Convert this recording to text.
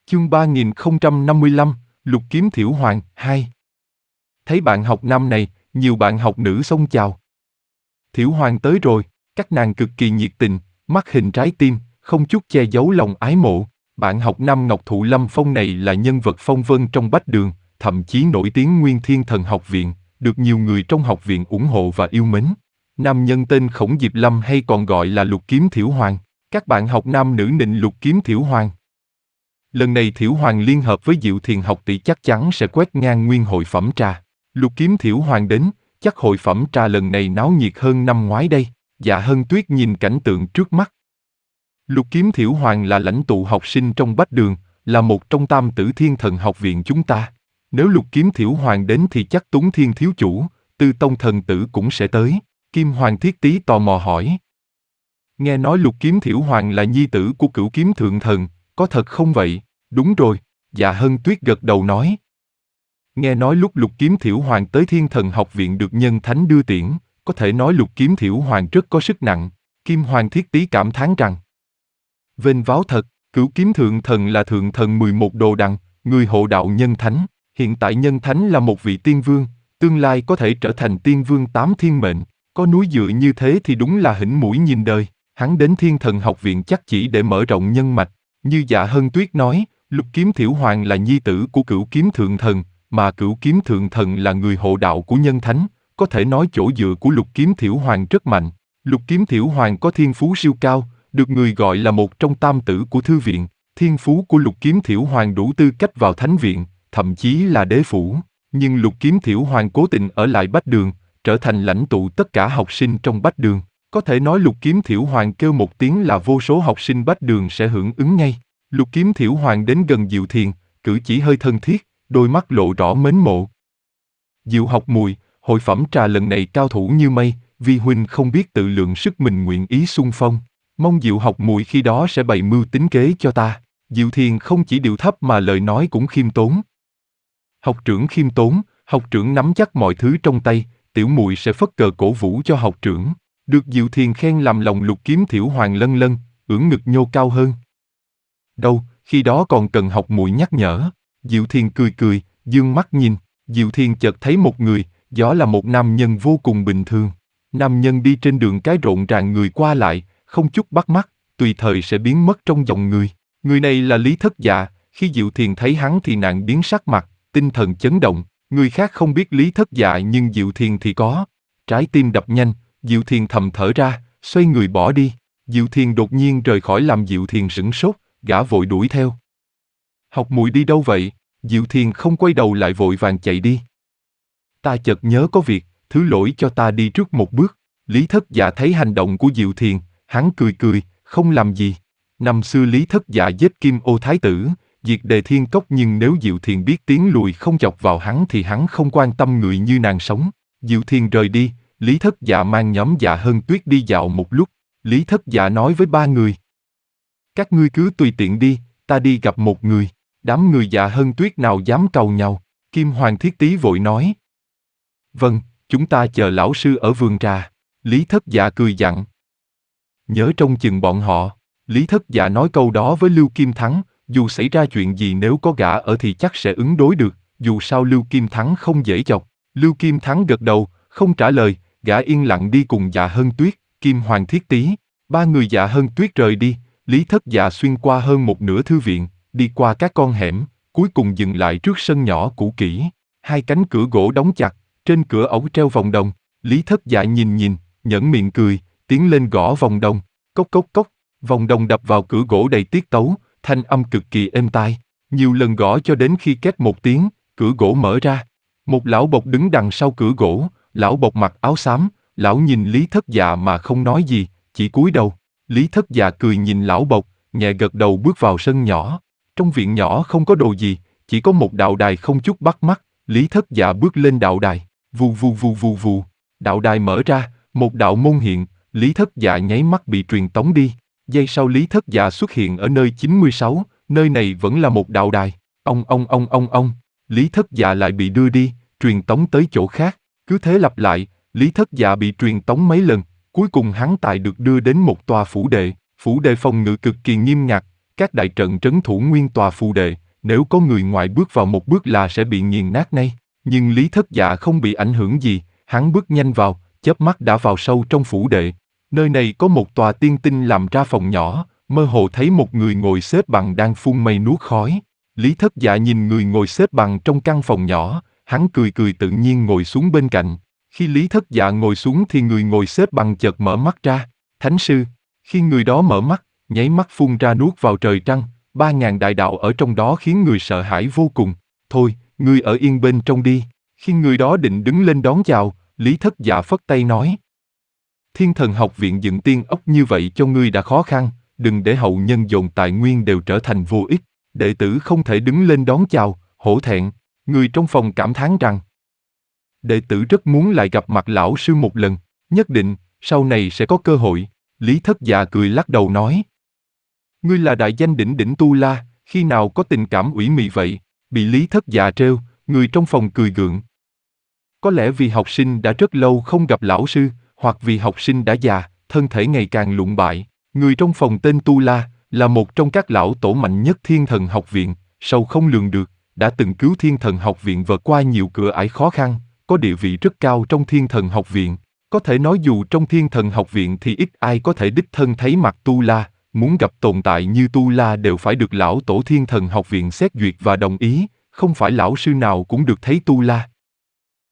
Chương 3055, Lục Kiếm Thiểu Hoàng 2. Thấy bạn học nam này, nhiều bạn học nữ xông chào. Thiểu Hoàng tới rồi, các nàng cực kỳ nhiệt tình, mắt hình trái tim, không chút che giấu lòng ái mộ. Bạn học nam Ngọc Thụ Lâm Phong này là nhân vật phong vân trong Bách Đường, thậm chí nổi tiếng Nguyên Thiên Thần Học Viện, được nhiều người trong học viện ủng hộ và yêu mến. Nam nhân tên Khổng Diệp Lâm hay còn gọi là Lục Kiếm Thiểu Hoàng. Các bạn học nam nữ nịnh Lục Kiếm Thiểu Hoàng. Lần này Thiểu Hoàng liên hợp với Diệu Thiền học tỷ chắc chắn sẽ quét ngang nguyên hội phẩm trà. Lục Kiếm Thiểu Hoàng đến, chắc hội phẩm trà lần này náo nhiệt hơn năm ngoái đây. Dạ Hân Tuyết nhìn cảnh tượng trước mắt. Lục Kiếm Thiểu Hoàng là lãnh tụ học sinh trong Bách Đường, là một trong tam tử Thiên Thần Học Viện chúng ta. Nếu Lục Kiếm Thiểu Hoàng đến thì chắc Tuấn Thiên thiếu chủ, Tư Tông thần tử cũng sẽ tới. Kim Hoàng Thiết Tý tò mò hỏi. Nghe nói Lục Kiếm Thiểu Hoàng là nhi tử của Cửu Kiếm Thượng Thần, có thật không vậy? Đúng rồi, Dạ Hân Tuyết gật đầu nói. Nghe nói lúc Lục Kiếm Thiểu Hoàng tới Thiên Thần Học Viện được Nhân Thánh đưa tiễn, có thể nói Lục Kiếm Thiểu Hoàng rất có sức nặng. Kim Hoàng Thiết Tý cảm thán rằng. Vênh váo thật, Cửu Kiếm Thượng Thần là Thượng Thần 11 đồ đằng, người hộ đạo Nhân Thánh. Hiện tại Nhân Thánh là một vị tiên vương, tương lai có thể trở thành tiên vương 8 thiên mệnh. Có núi dựa như thế thì đúng là hỉnh mũi nhìn đời. Hắn đến Thiên Thần Học Viện chắc chỉ để mở rộng nhân mạch. Như Dạ Hân Tuyết nói, Lục Kiếm Thiểu Hoàng là nhi tử của Cửu Kiếm Thượng Thần, mà Cửu Kiếm Thượng Thần là người hộ đạo của Nhân Thánh. Có thể nói chỗ dựa của Lục Kiếm Thiểu Hoàng rất mạnh. Lục Kiếm Thiểu Hoàng có thiên phú siêu cao, được người gọi là một trong tam tử của Thư Viện. Thiên phú của Lục Kiếm Thiểu Hoàng đủ tư cách vào Thánh Viện, thậm chí là đế phủ. Nhưng Lục Kiếm Thiểu Hoàng cố tình ở lại Bách Đường, trở thành lãnh tụ tất cả học sinh trong Bách Đường. Có thể nói Lục Kiếm Thiểu Hoàng kêu một tiếng là vô số học sinh Bách Đường sẽ hưởng ứng ngay. Lục Kiếm Thiểu Hoàng đến gần Diệu Thiền, cử chỉ hơi thân thiết, đôi mắt lộ rõ mến mộ. Diệu Học Mùi, hội phẩm trà lần này cao thủ như mây, vi huynh không biết tự lượng sức mình nguyện ý xung phong. Mong Diệu Học Mùi khi đó sẽ bày mưu tính kế cho ta. Diệu Thiền không chỉ điệu thấp mà lời nói cũng khiêm tốn. Học trưởng khiêm tốn, học trưởng nắm chắc mọi thứ trong tay, tiểu muội sẽ phất cờ cổ vũ cho học trưởng. Được Diệu Thiền khen làm lòng Lục Kiếm Thiểu Hoàng lân lân, ưỡn ngực nhô cao hơn. Đâu, khi đó còn cần học muội nhắc nhở. Diệu Thiền cười cười, dương mắt nhìn. Diệu Thiền chợt thấy một người, đó là một nam nhân vô cùng bình thường. Nam nhân đi trên đường cái rộn ràng người qua lại, không chút bắt mắt, tùy thời sẽ biến mất trong dòng người. Người này là Lý Thất Dạ. Khi Diệu Thiền thấy hắn thì nàng biến sắc mặt, tinh thần chấn động. Người khác không biết Lý Thất Dạ nhưng Diệu Thiền thì có. Trái tim đập nhanh, Diệu Thiền thầm thở ra, xoay người bỏ đi. Diệu Thiền đột nhiên rời khỏi làm Diệu Thiền sửng sốt, gã vội đuổi theo. Học muội đi đâu vậy? Diệu Thiền không quay đầu lại vội vàng chạy đi. Ta chợt nhớ có việc, thứ lỗi cho ta đi trước một bước. Lý Thất Dạ thấy hành động của Diệu Thiền, hắn cười cười, không làm gì. Năm xưa Lý Thất Dạ giết Kim Ô Thái Tử, diệt Đề Thiên Cốc, nhưng nếu Diệu Thiền biết tiến lùi không chọc vào hắn thì hắn không quan tâm người như nàng sống. Diệu Thiền rời đi, Lý Thất Dạ mang nhóm Dạ Hân Tuyết đi dạo một lúc. Lý Thất Dạ nói với ba người. Các ngươi cứ tùy tiện đi, ta đi gặp một người. Đám người Dạ Hân Tuyết nào dám cầu nhau. Kim Hoàng Thiết Tý vội nói. Vâng, chúng ta chờ lão sư ở vườn trà. Lý Thất Dạ cười dặn. Nhớ trông chừng bọn họ. Lý Thất Dạ nói câu đó với Lưu Kim Thắng. Dù xảy ra chuyện gì nếu có gã ở thì chắc sẽ ứng đối được. Dù sao Lưu Kim Thắng không dễ chọc. Lưu Kim Thắng gật đầu, không trả lời. Gã yên lặng đi cùng Dạ Hân Tuyết, Kim Hoàng Thiết Tý. Ba người Dạ Hân Tuyết rời đi. Lý Thất Dạ xuyên qua hơn một nửa thư viện, đi qua các con hẻm, cuối cùng dừng lại trước sân nhỏ cũ kỹ. Hai cánh cửa gỗ đóng chặt, trên cửa ống treo vòng đồng. Lý Thất Dạ nhìn, nhẫn miệng cười, tiến lên gõ vòng đồng. Cốc cốc cốc, vòng đồng đập vào cửa gỗ đầy tiết tấu, thanh âm cực kỳ êm tai. Nhiều lần gõ cho đến khi két một tiếng, cửa gỗ mở ra. Một lão bộc đứng đằng sau cửa gỗ, lão bộc mặc áo xám, lão nhìn Lý Thất Dạ mà không nói gì, chỉ cúi đầu. Lý Thất Dạ cười nhìn lão bộc, nhẹ gật đầu bước vào sân nhỏ. Trong viện nhỏ không có đồ gì, chỉ có một đạo đài không chút bắt mắt. Lý Thất Dạ bước lên đạo đài, vù vù vù vù vù. Đạo đài mở ra, một đạo môn hiện, Lý Thất Dạ nháy mắt bị truyền tống đi. Giây sau Lý Thất Dạ xuất hiện ở nơi 96, nơi này vẫn là một đạo đài. Ông. Lý Thất Dạ lại bị đưa đi, truyền tống tới chỗ khác. Cứ thế lặp lại, Lý Thất Dạ bị truyền tống mấy lần. Cuối cùng hắn tài được đưa đến một tòa phủ đệ phòng ngự cực kỳ nghiêm ngặt, các đại trận trấn thủ nguyên tòa phù đệ, nếu có người ngoài bước vào một bước là sẽ bị nghiền nát ngay. Nhưng Lý Thất Dạ không bị ảnh hưởng gì, hắn bước nhanh vào, chớp mắt đã vào sâu trong phủ đệ. Nơi này có một tòa tiên tinh làm ra phòng nhỏ, mơ hồ thấy một người ngồi xếp bằng đang phun mây nuốt khói. Lý Thất Dạ nhìn người ngồi xếp bằng trong căn phòng nhỏ, hắn cười cười tự nhiên ngồi xuống bên cạnh. Khi Lý Thất Dạ ngồi xuống thì người ngồi xếp bằng chợt mở mắt ra. Thánh sư. Khi người đó mở mắt, nháy mắt phun ra nuốt vào trời trăng, 3.000 đại đạo ở trong đó khiến người sợ hãi vô cùng. Thôi, ngươi ở yên bên trong đi. Khi người đó định đứng lên đón chào, Lý Thất Dạ phất tay nói. Thiên Thần Học Viện dựng tiên ốc như vậy cho ngươi đã khó khăn, đừng để hậu nhân dồn tài nguyên đều trở thành vô ích. Đệ tử không thể đứng lên đón chào, hổ thẹn. Người trong phòng cảm thán rằng, đệ tử rất muốn lại gặp mặt lão sư một lần, nhất định, sau này sẽ có cơ hội. Lý Thất Dạ cười lắc đầu nói. Ngươi là đại danh đỉnh đỉnh Tu La, khi nào có tình cảm ủy mị vậy? Bị Lý Thất Dạ trêu, người trong phòng cười gượng. Có lẽ vì học sinh đã rất lâu không gặp lão sư, hoặc vì học sinh đã già, thân thể ngày càng lụn bại. Người trong phòng tên Tu La, là một trong các lão tổ mạnh nhất Thiên Thần Học Viện, sâu không lường được, đã từng cứu Thiên Thần Học Viện vượt qua nhiều cửa ải khó khăn, có địa vị rất cao trong Thiên Thần Học Viện. Có thể nói dù trong Thiên Thần Học Viện thì ít ai có thể đích thân thấy mặt Tu La, muốn gặp tồn tại như Tu La đều phải được lão tổ Thiên Thần Học Viện xét duyệt và đồng ý, không phải lão sư nào cũng được thấy Tu La.